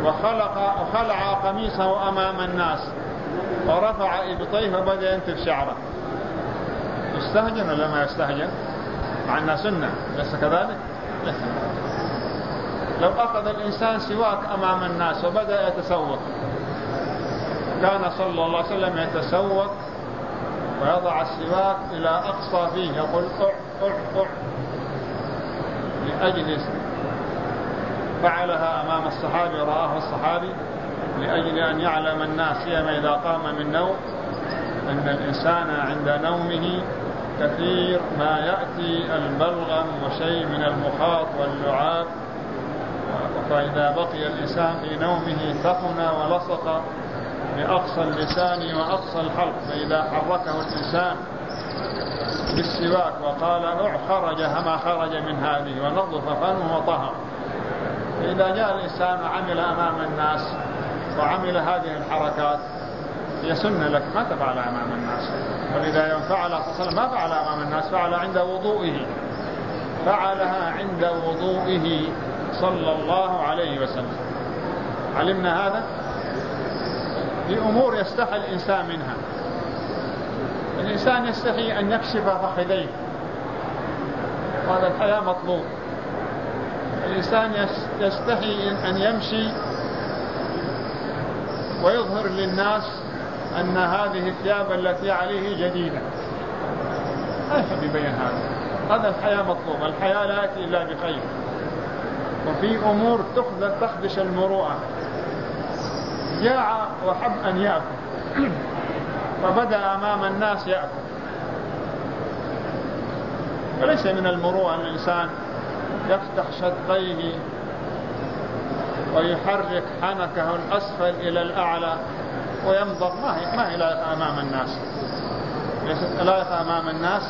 وخلع قميصه أمام الناس ورفع إبطيه وبدأ ينتف شعره، يستهجن ولا ما يستهجن؟ مع أنها سنة، ليس كذلك؟ ليس. لو أخذ الإنسان سواك أمام الناس وبدأ يتسوق، كان صلى الله عليه وسلم يتسوق ويضع السواك إلى أقصى فيه، يقول أع لأجل فعلها أمام الصحابي، رآه الصحابي لأجل أن يعلم الناس سيما إذا قام من نوم أن الإنسان عند نومه كثير ما يأتي البلغم وشيء من المخاط واللعاب، فإذا بقي الإنسان في نومه ثقن ولصق بأقصى اللسان وأقصى الحلق، فإذا حركه الإنسان بالسواك وقال خرج ما خرج من هذه ونظف فمه وطهر. فإذا جاء الإنسان وعمل أمام الناس وعمل هذه الحركات هي سنة لك، ما تفعل أمام الناس. ولذا يوم فعل ما فعل أمام الناس، فعل عند وضوئه، فعلها عند وضوئه صلى الله عليه وسلم. علمنا هذا في أمور يستحي الإنسان منها. الإنسان يستحي أن يكشف فخذيه، وهذا الحياة مطلوب. الإنسان يستحي أن يمشي ويظهر للناس أن هذه الثياب التي عليه جديدة، لا يحب يبين هذا الحياة مطلوب. الحياة لا يأتي إلا بخير. وفي أمور تخدش المروءة. جاع وحب أن يأكل فبدأ أمام الناس يأكل، وليس من المروءة أن الإنسان يفتح شدقيه ويحرك حنكه الأسفل إلى الأعلى ويمضغ، ما هي لائقة أمام الناس، ليست لائقة أمام الناس،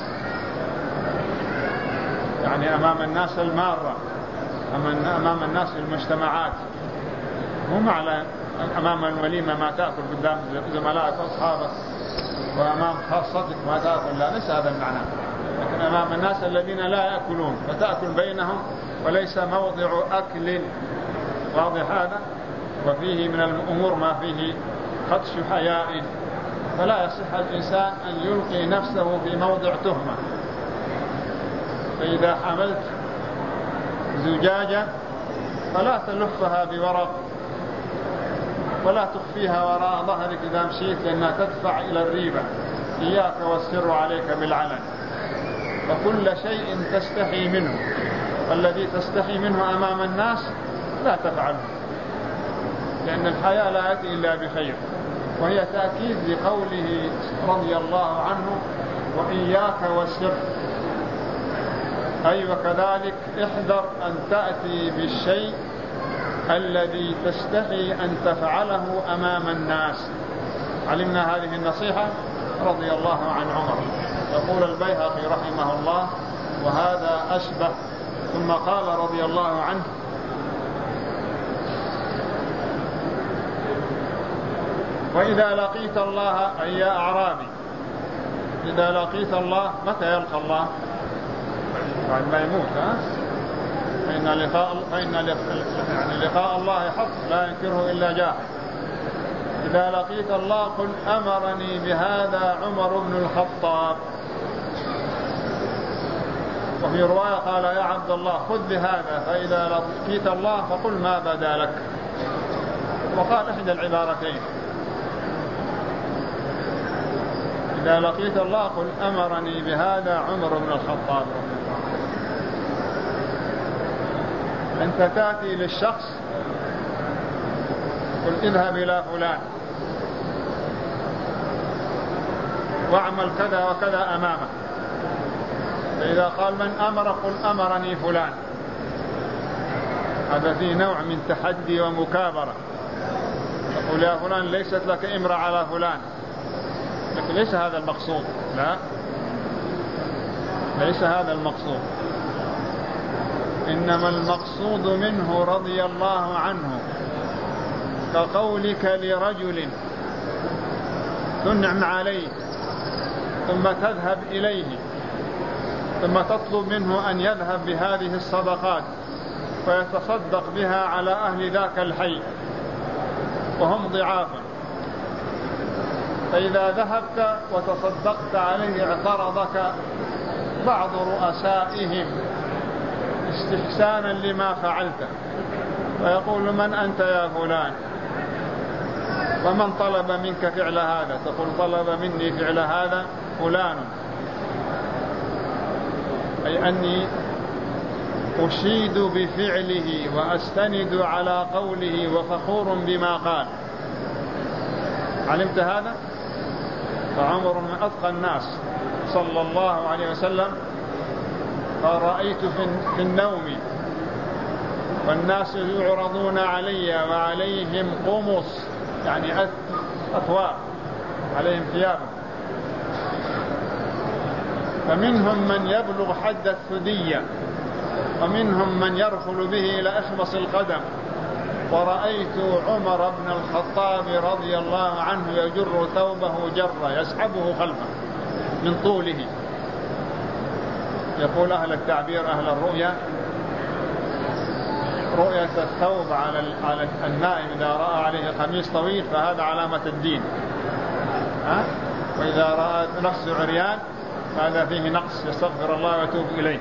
يعني أمام الناس المارة، أمام الناس في المجتمعات، مو معنى أمام الوليمة ما تأكل قدام زملائك وأصحابك وأمام خاصتك ما تأكل، لا، ليس هذا المعنى. لكن أمام الناس الذين لا يأكلون فتأكل بينهم، وليس موضع أكل، واضح هذا؟ وفيه من الأمور ما فيه خدش حياء، فلا يصح الإنسان أن يلقي نفسه في موضع تهمة. فإذا حملت زجاجة فلا تلفها بورق ولا تخفيها وراء ظهرك إذا مشيت، لأنها تدفع إلى الريبة. إياك والسر عليك بالعلن. فكل شيء تستحي منه، الذي تستحي منه أمام الناس لا تفعله، لأن الحياة لا يأتي إلا بخير. وهي تأكيد لقوله رضي الله عنه وإياك والسر، أي وكذلك احذر أن تأتي بالشيء الذي تستحي أن تفعله أمام الناس. علمنا هذه النصيحة رضي الله عن عمر. يقول البيهقي رحمه الله وهذا أشبه، ثم قال رضي الله عنه وإذا لقيت الله، أي يا أعرابي، إذا لقيت الله، متى يلقى الله؟ بعد ما يموت، فإن لقاء الله حق لا ينكره إلا جاحد. إذا لقيت الله قل أمرني بهذا عمر بن الخطاب. وفي رواية قال يا عبد الله خذ بهذا، فإذا لقيت الله فقل ما بدا لك. وقال إحدى العبارتين، إذا لقيت الله قل أمرني بهذا عمر بن الخطاب. أنت تأتي للشخص قل اذهب إلى فلان واعمل كذا وكذا أمامه، فإذا قال من أمر قل أمرني فلان. هذا فيه نوع من تحدي ومكابرة. تقول يا فلان ليست لك إمرة على فلان، لكن ليس هذا المقصود، لا، ليس هذا المقصود. إنما المقصود منه رضي الله عنه كقولك لرجل تنعم عليه ثم تذهب إليه ثم تطلب منه أن يذهب بهذه الصدقات فيتصدق بها على أهل ذاك الحي، وهم ضعافا، فإذا ذهبت وتصدقت عليه اعترضك بعض رؤسائهم استحسانا لما فعلت، فيقول من أنت يا فلان ومن طلب منك فعل هذا؟ تقول طلب مني فعل هذا فلان، أي أني أشيد بفعله وأستند على قوله وفخور بما قال. علمت هذا؟ فعمر من أتقى الناس صلى الله عليه وسلم قال رأيت في النوم والناس يعرضون علي وعليهم قمص، يعني أثواب، عليهم ثياب، فمنهم من يبلغ حد الثدية ومنهم من يرفل به إلى أخمص القدم، ورأيت عمر بن الخطاب رضي الله عنه يجر ثوبه جرة يسحبه خلفه من طوله. يقول أهل التعبير أهل الرؤية رؤية الثوب على النائم إذا رأى عليه قميص طويل فهذا علامة الدين، وإذا رأى نفسه عريان هذا فيه نقص، يستغفر الله ويتوب إليه.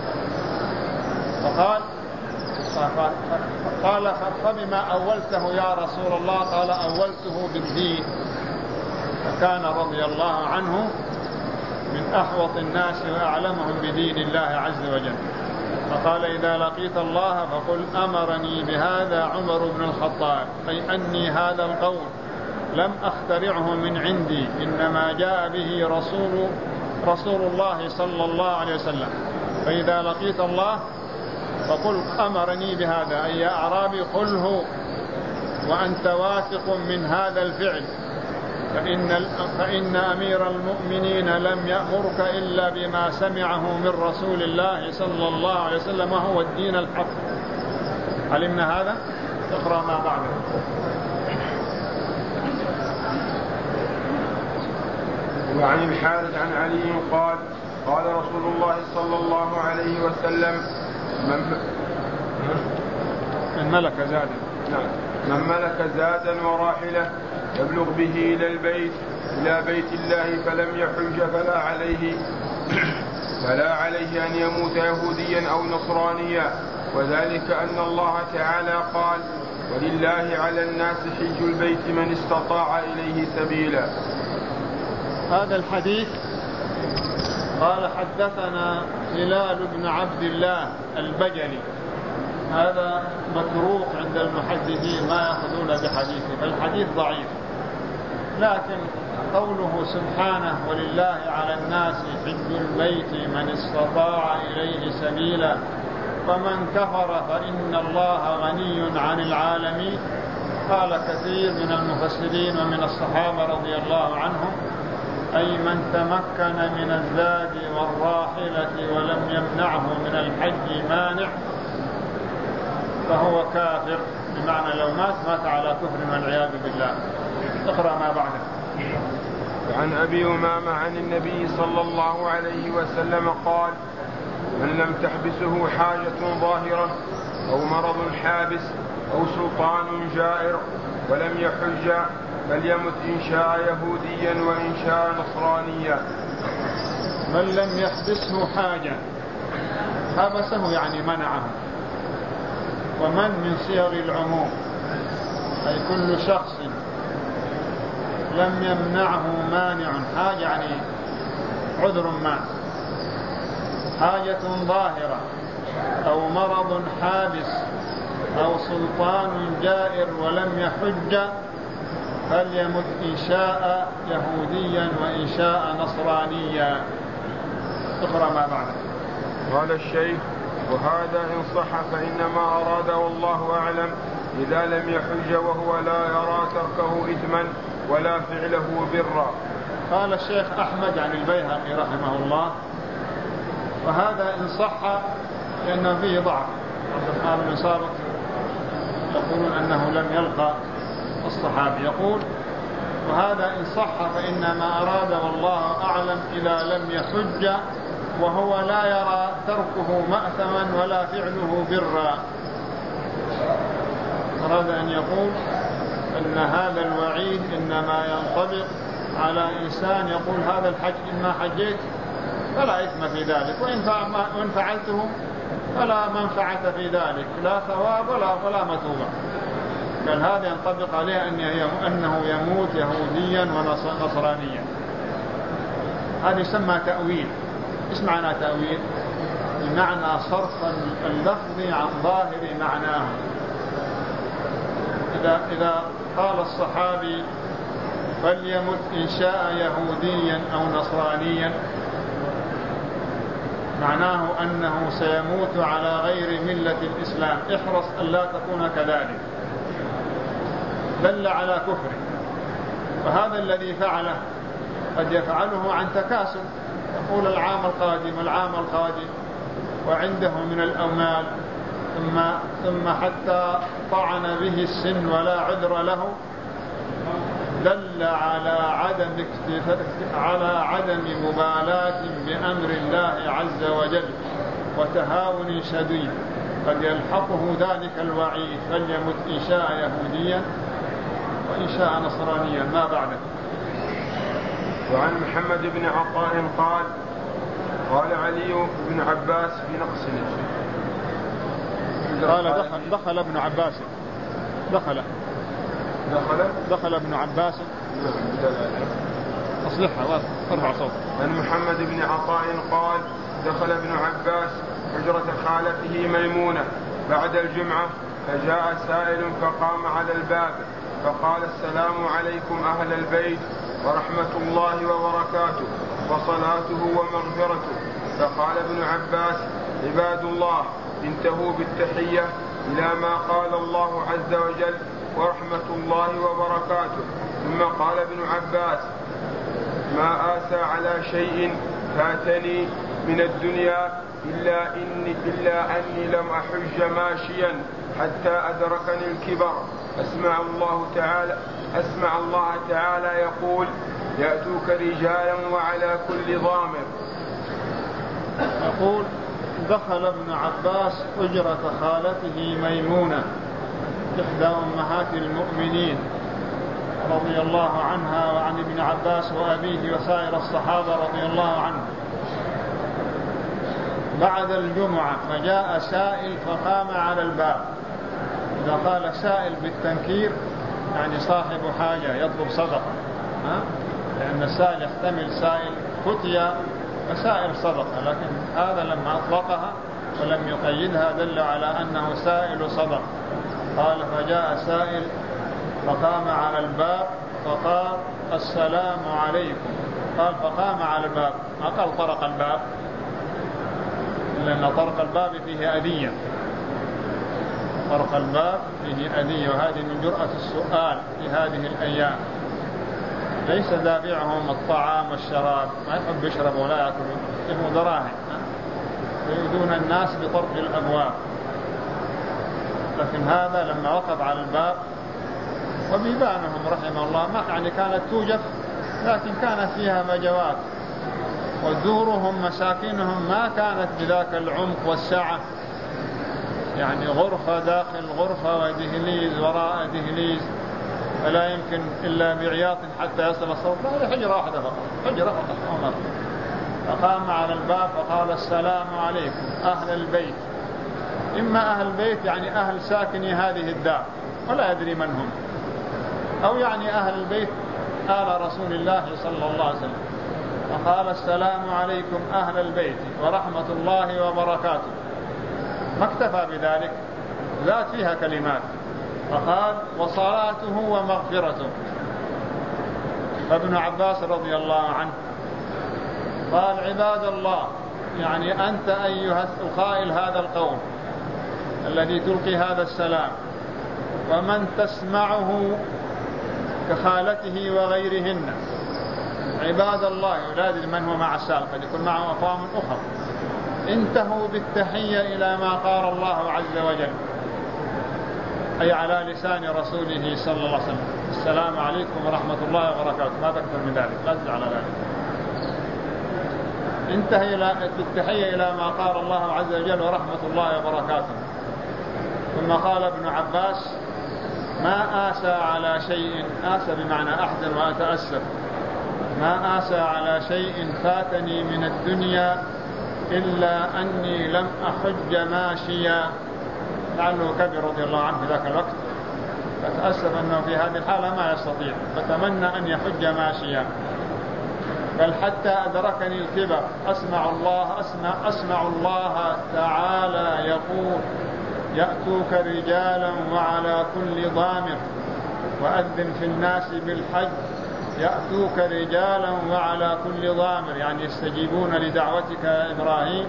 قال فبما أولته يا رسول الله؟ قال أولته بالدين. فكان رضي الله عنه من أحوط الناس وأعلمهم بدين الله عز وجل. فقال إذا لقيت الله فقل أمرني بهذا عمر بن الخطاب، أي أني هذا القول لم أخترعه من عندي، إنما جاء به رسول الله صلى الله عليه وسلم. فإذا لقيت الله فقل أمرني بهذا، أي يا أعرابي قله وأنت واثق من هذا الفعل، فإن أمير المؤمنين لم يأمرك إلا بما سمعه من رسول الله صلى الله عليه وسلم وهو الدين الحق. علمنا هذا؟ اقرأ ما بعده. وعن الحارث عن علي قال قال رسول الله صلى الله عليه وسلم من ملك زادا، من ملك زادا وراحلة يبلغ به إلى بيت الله فلم يحج فلا عليه أن يموت يهوديا أو نصرانيا، وذلك أن الله تعالى قال ولله على الناس حج البيت من استطاع إليه سبيلا. هذا الحديث قال حدثنا هلال بن عبد الله البجلي، هذا متروك عند المحدثين ما يأخذون بحديثه، فالحديث ضعيف، لكن قوله سبحانه ولله على الناس حج البيت من استطاع إليه سبيلا فمن كفر فإن الله غني عن العالمين، قال كثير من المفسرين ومن الصحابة رضي الله عنهم أي من تمكن من الزاد والراحلة ولم يمنعه من الحج مانع فهو كافر، بمعنى لو مات على كفر والعياذ بالله. اقرأ ما بعده. عن أبي أمامة عن النبي صلى الله عليه وسلم قال من لم تحبسه حاجة ظاهرة أو مرض حابس أو سلطان جائر ولم يحج فليمت إن شاء يهوديا وإن شاء نصرانيا. من لم يحبسه حاجة، حبسه يعني منعه، ومن صيغ العموم، أي كل شخص لم يمنعه مانع، حاجة يعني عذر ما، حاجة ظاهرة أو مرض حابس أو سلطان جائر ولم يحج فليمت إن شاء يهوديا وإن شاء نصرانيا. اقرأ ما بعده. قال الشيخ وهذا إن صح فإنما أراد والله أعلم إذا لم يحج وهو لا يرى تركه إثما ولا فعله برا. قال الشيخ أحمد عن البيهقي رحمه الله وهذا إن صح لأنه فيه ضعف، عبد الرحمن بن صابت يقولون أنه لم يلقى الصحابي، يقول وهذا إن صح فإنما أراد والله أعلم إذا لم يحج وهو لا يرى تركه مأثما ولا فعله برا. أراد أن يقول أن هذا الوعيد إنما ينطبق على إنسان يقول هذا الحج إما حجيت فلا إثم في ذلك، وإن فعلته فلا منفعة في ذلك، لا ثواب ولا مثوبة. قال هذا ينطبق عليه أنه يموت يهوديا ونصرانيا. هذا يسمى تأويل. إيش معنى تأويل؟ بمعنى صرف اللفظ عن ظاهر معناه. إذا قال الصحابي فليمت إن شاء يهوديا أو نصرانيا، معناه أنه سيموت على غير ملة الإسلام، احرص ألا تكون كذلك، دل على كفر. فهذا الذي فعله قد يفعله عن تكاسل، يقول العام القادم وعنده من الأموال، ثم حتى طعن به السن ولا عذر له، دل على عدم مبالاة بأمر الله عز وجل وتهاون شديد قد يلحقه ذلك الوعيد، فليمت إن شاء يهوديا وإن شاء نصرانيا ما بعده. وعن محمد بن عطاء قال علي بن عباس في نقص قال دخل ابن عباس دخل ابن عباس أصلحها وارفع صوت. عن محمد بن عطاء قال دخل ابن عباس حجرة خالته ميمونة بعد الجمعة، فجاء سائل فقام على الباب فقال السلام عليكم أهل البيت ورحمة الله وبركاته وصلاته ومغفرته. فقال ابن عباس عباد الله انتهوا بالتحية إلى ما قال الله عز وجل ورحمة الله وبركاته. ثم قال ابن عباس ما آسى على شيء فاتني من الدنيا إلا أني لم أحج ماشيا حتى أدركني الكبر. أسمع الله تعالى يقول يأتوك رجالا وعلى كل ضامر. يقول دخل ابن عباس حجرة خالته ميمونة إحدى أمهات المؤمنين رضي الله عنها وعن ابن عباس وأبيه وسائر الصحابة رضي الله عنهم بعد الجمعة، فجاء سائل فقام على الباب. إذا قال سائل بالتنكير يعني صاحب حاجة يطلب صدقة، لأن السائل يحتمل سائل فتية وسائل صدقة، لكن هذا لما أطلقها ولم يقيدها دل على أنه سائل صدقة. قال فجاء سائل فقام على الباب فقال السلام عليكم. قال فقام على الباب، ما قال طرق الباب، لأن طرق الباب فيه أذية، طرق الباب فيه أذية، وهذه من جرأة السؤال في هذه الأيام. ليس دافعهم الطعام والشراب، ما يحب يشرب ولا يأكل، يحب دراهم ويؤذون الناس بطرق الأبواب. لكن هذا لما وقف على الباب، وبيبانهم رحمه الله ما يعني كانت توجف، لكن كانت فيها مجوات، ودورهم مساكنهم ما كانت بذاك العمق والسعة، يعني غرفة داخل غرفة ودهليز وراء دهليز، فلا يمكن إلا بعياط حتى يصل الصوت. هذه حجرة واحدة فقط، حجرة فقط. فقام على الباب فقال السلام عليكم أهل البيت. إما أهل البيت يعني أهل ساكني هذه الدار ولا يدري من هم، أو يعني أهل البيت آل رسول الله صلى الله عليه وسلم. فقال السلام عليكم أهل البيت ورحمة الله وبركاته. ما اكتفى بذلك، زاد فيها كلمات، فقال وصلاته ومغفرته. فابن عباس رضي الله عنه قال عباد الله، يعني أنت أيها القائل هذا القول الذي تلقي هذا السلام، ومن تسمعه كخالته وغيرهن، عباد الله أولاد من هو مع السالم، قد يكون معه أقوام أخرى، انتهوا بالتحية إلى ما قال الله عز وجل، أي على لسان رسوله صلى الله عليه وسلم، السلام عليكم ورحمة الله وبركاته، ما أكثر من ذلك، لا تزعل على ذلك. انتهى بالتحية إلى ما قال الله عز وجل ورحمة الله وبركاته. ثم قال ابن عباس ما آسى على شيء، آسى بمعنى أحزن وأتأسف، ما آسى على شيء فاتني من الدنيا إلا أني لم أحج ماشيا. لعله كبر رضي الله عنه في ذاك الوقت، فتأسف أنه في هذه الحالة ما يستطيع، فتمنى أن يحج ماشيا. بل حتى أدركني الكبر أسمع الله تعالى يقول: يأتوك رجالا وعلى كل ضامر، وأذن في الناس بالحج يأتوك رجالا وعلى كل ضامر، يعني يستجيبون لدعوتك يا إبراهيم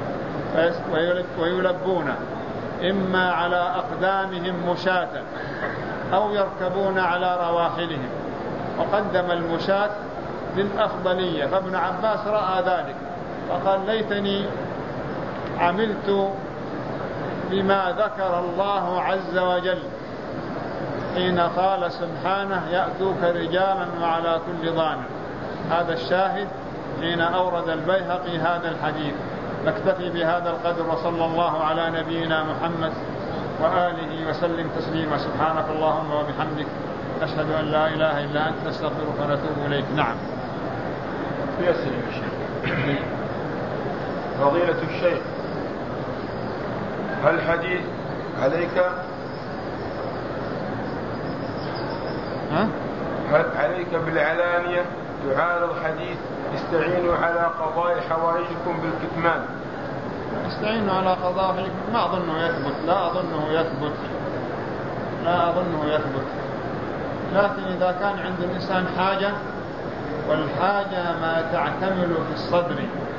ويلبون إما على أقدامهم مشاة أو يركبون على رواحلهم، وقدم المشاة للأفضلية. فابن عباس رأى ذلك فقال: ليتني عملت بما ذكر الله عز وجل حين قال سبحانه: يأتوك رجالا وعلى كل ضامر. هذا الشاهد حين أورد البيهقي هذا الحديث. نكتفي بهذا القدر، وصلى الله على نبينا محمد وآله وسلم تسليما. سبحانك اللهم وبحمدك، نشهد أن لا إله إلا أنت، نستغفرك ونتوب إليك. نعم. يسلم الشيخ. فضيلة الشيخ، هل حديث عليك بالعلانية تعارض حديث استعينوا على قضاء حوائجكم بالكتمان؟ استعينوا على قضاء حوائجكم ما أظنه يثبت، لا أظنه يثبت. لكن إذا كان عند الإنسان حاجة، والحاجة ما تعتمل في الصدر،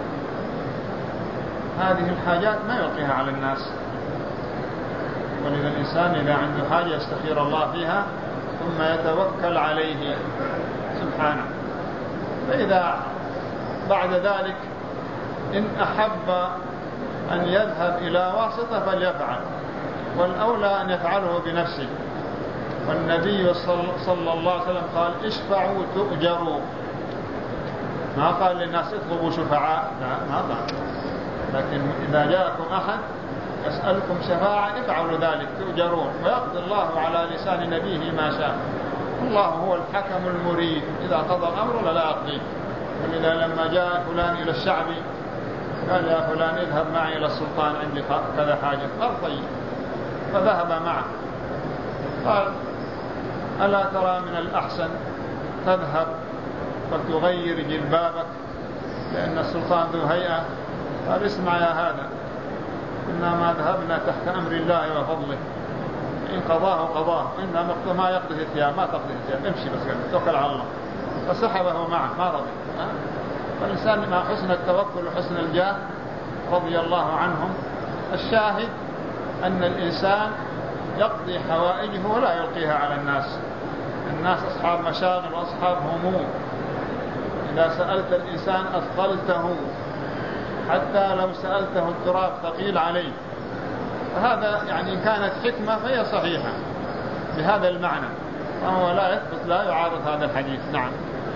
هذه الحاجات ما يلقيها على الناس. ولذا الإنسان إذا عنده حاجة يستخير الله فيها ثم يتوكل عليه سبحانه. فإذا بعد ذلك إن أحب أن يذهب إلى واسطة فليفعل، والأولى أن يفعله بنفسه. والنبي صلى الله عليه وسلم قال: اشفعوا تؤجروا. ما قال للناس اطلبوا شفعاء، ما قال. لكن إذا جاءكم أحد يسألكم شفاعة افعلوا ذلك تؤجرون، ويقضي الله على لسان نبيه ما شاء. الله هو الحكم المريد، إذا قضى الأمر لا يقضيه. ولذا لما جاء فلان إلى الشعب قال: يا فلان اذهب معي إلى السلطان، عندي كذا حاجة. قال: طيب. فذهب معه. قال: ألا ترى من الأحسن تذهب فتغير جلبابك لأن السلطان ذو هيئة؟ قال: اسمع يا هذا، إنما ذهبنا تحت أمر الله وفضله، إن قضاه إنما ما يقضي الثياب، ما تقضي الثياب، امشي بس توكل على الله. فسحبه معه ما رضي. فالإنسان مع حسن التوكل وحسن الجاه رضي الله عنهم. الشاهد أن الإنسان يقضي حوائجه ولا يلقيها على الناس. الناس أصحاب مشاغل وأصحاب هموم. إذا سألت الإنسان أثقلته، حتى لو سألته التراب ثقيل عليه. فهذا يعني كانت حكمة فهي صحيحة بهذا المعنى، وهو لا يثبت، لا يعارض هذا الحديث. نعم.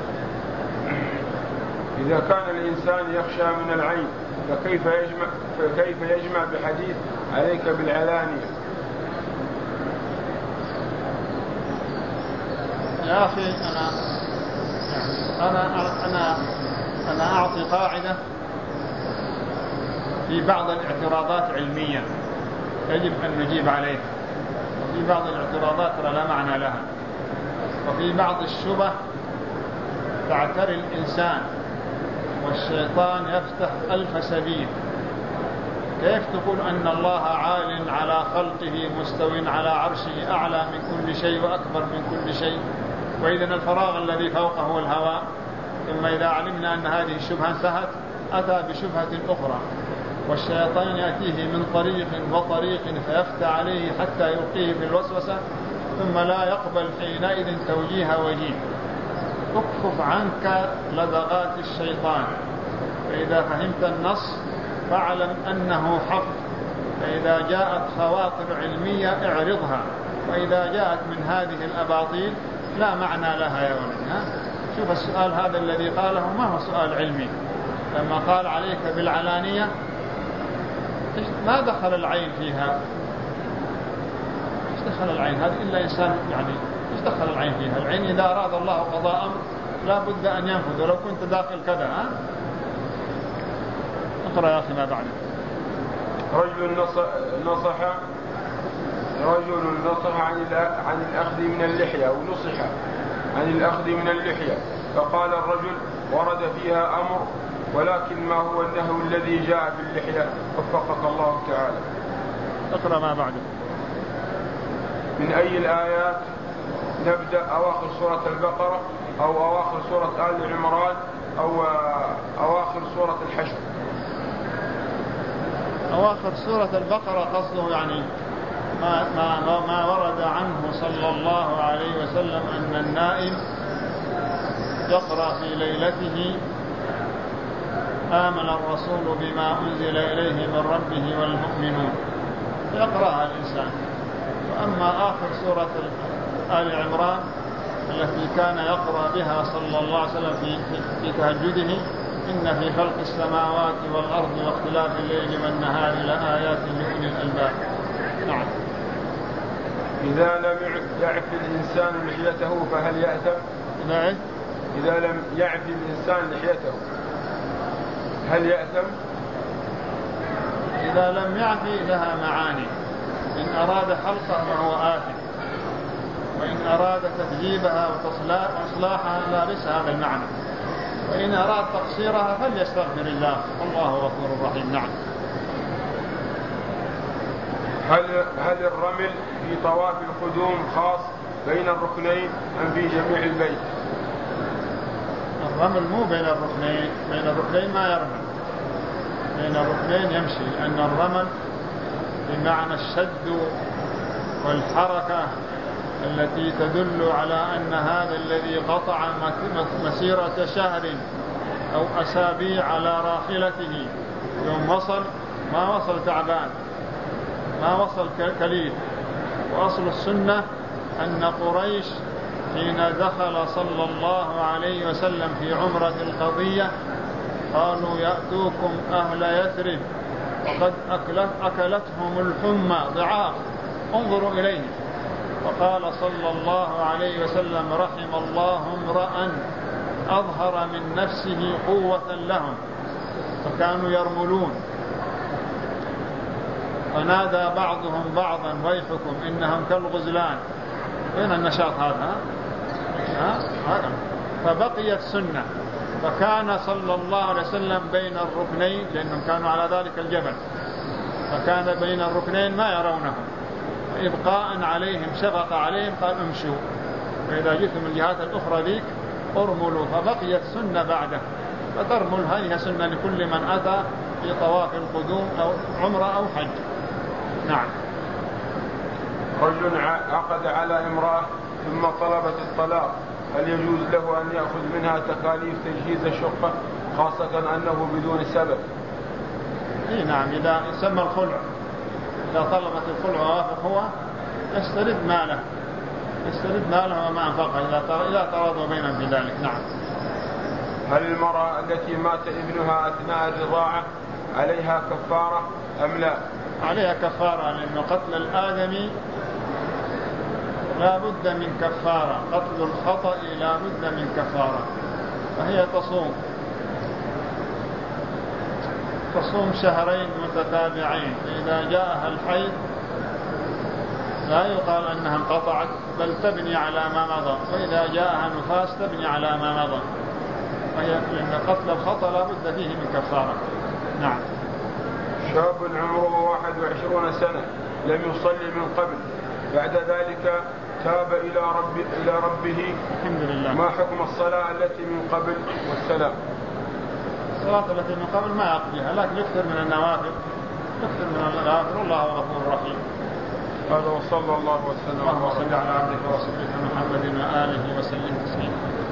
إذا كان الإنسان يخشى من العين فكيف يجمع بحديث عليك بالعلانية؟ يا أخي أنا أعطي قاعدة في بعض الاعتراضات علمية يجب أن نجيب عليها، وفي بعض الاعتراضات لا معنى لها، وفي بعض الشبه تعتري الإنسان والشيطان يفتح ألف سبيل. كيف تقول أن الله عال على خلقه مستو على عرشه أعلى من كل شيء وأكبر من كل شيء، وإذا الفراغ الذي فوقه هو الهواء؟ ثم إذا علمنا أن هذه الشبهة انتهت أتى بشبهة أخرى، والشيطان يأتيه من طريق وطريق فيفتح عليه حتى يلقيه في الوسوسة، ثم لا يقبل حينئذ توجيه وجيه. اكفف عنك لدغات الشيطان، فإذا فهمت النص فاعلم أنه حق. فإذا جاءت خواطر علمية اعرضها، وإذا جاءت من هذه الأباطيل لا معنى لها يا ولد. شوف السؤال هذا الذي قاله ما هو سؤال علمي. لما قال عليك بالعلانية ما دخل العين فيها؟ ايش دخل العين هذه إلا إنسان يعني إيش دخل العين فيها؟ العين إذا أراد الله قضاء أمر لا بد أن ينفذ ولو كنت داخل كذا. ها؟ اقرأ يا أخي ما بعد. رجل نصح عن الأخذ من اللحية، أو نصح عن الأخذ من اللحية، فقال الرجل: ورد فيها أمر، ولكن ما هو النهي الذي جاء في اللحية؟ وفقك الله تعالى. اقرأ ما بعده. من أي الآيات نبدأ؟ أواخر سورة البقرة، أو أواخر سورة آل عمران، أو أواخر سورة الحشر؟ أواخر سورة البقرة قصده يعني ما ورد عنه صلى الله عليه وسلم أن النائم يقرأ في ليلته: آمن الرسول بما أنزل إليه من ربه والمؤمنون، يقرأها الإنسان. وأما آخر سورة آل عمران التي كان يقرأ بها صلى الله عليه وسلم في تهجده: إن في خلق السماوات والأرض واختلاف الليل والنهار لآيات لأولي الألباب. نعم. إذا لم يعف الإنسان لحيته فهل يأثم؟ إذا لم يعف الإنسان لحيته هل يأثم؟ إذا لم يعفي لها معاني. إن أراد حلقها فهو آثم، وإن أراد تثجيبها وإصلاحها لابس هذا المعنى، وإن أراد تقصيرها فليستغفر الله، والله غفور رحيم. نعم. هل الرمل في طواف القدوم خاص بين الركنين أم في جميع البيت؟ الرمل مو بين الركنين، بين الركنين ما يرمل، بين الركنين يمشي، لأن الرمل بمعنى الشد والحركة التي تدل على أن هذا الذي قطع مسيرة شهر أو أسابيع على راحلته يوم وصل ما وصل تعبان، ما وصل كليل. وأصل السنة أن قريش حين دخل صلى الله عليه وسلم في عمرة القضية قالوا: يأتوكم أهل يثرب وقد أكلتهم الحمى ضعاف، انظروا إليه. وقال صلى الله عليه وسلم: رحم الله امرأ أظهر من نفسه قوة لهم، فكانوا يرملون. فنادى بعضهم بعضا: ويحكم إنهم كالغزلان. وين النشاط هذا؟ فبقيت سنة. فكان صلى الله عليه وسلم بين الركنين، لأنهم كانوا على ذلك الجبل، فكان بين الركنين ما يرونهم، إبقاء عليهم شفق عليهم قال: امشوا، فإذا جئتم من الجهات الأخرى ذيك ارملوا. فبقيت سنة بعده، فترمل هذه سنة لكل من أتى في طواف القدوم أو عمرة أو حج. نعم. رجل عقد على امرأة ثم طلبت الطلاق، هل يجوز له أن يأخذ منها تكاليف تجهيز الشقة، خاصة أنه بدون سبب؟ نعم. إذا يسمى الخلع، إذا طلبت الخلع ووافق هو يسترد ماله وما أنفقه إذا تراضوا بينهم في ذلك. نعم. هل المرأة التي مات ابنها أثناء الرضاعة عليها كفارة أم لا؟ عليها كفارة، لأن قتل الآدمي لا بد من كفارة، قتل الخطأ لا بد من كفارة، فهي تصوم شهرين متتابعين، فإذا جاءها الحيض لا يقال أنها انقطعت، بل تبني على ما مضى، وإذا جاءها نفاس تبني على ما مضى، لأن قتل الخطأ لا بد فيه من كفارة. نعم. شاب عمره 21 سنة لم يصلي من قبل، بعد ذلك تاب إلى ربه، الحمد لله. ما حكم الصلاة التي من قبل والسلام؟ الصلاة التي من قبل ما يقضيها، لكن يكثر من النوافل، والله غفور رحيم. هذا وصلى الله وسلم على عبدك ورسولك محمد وآله وسلم تسليما.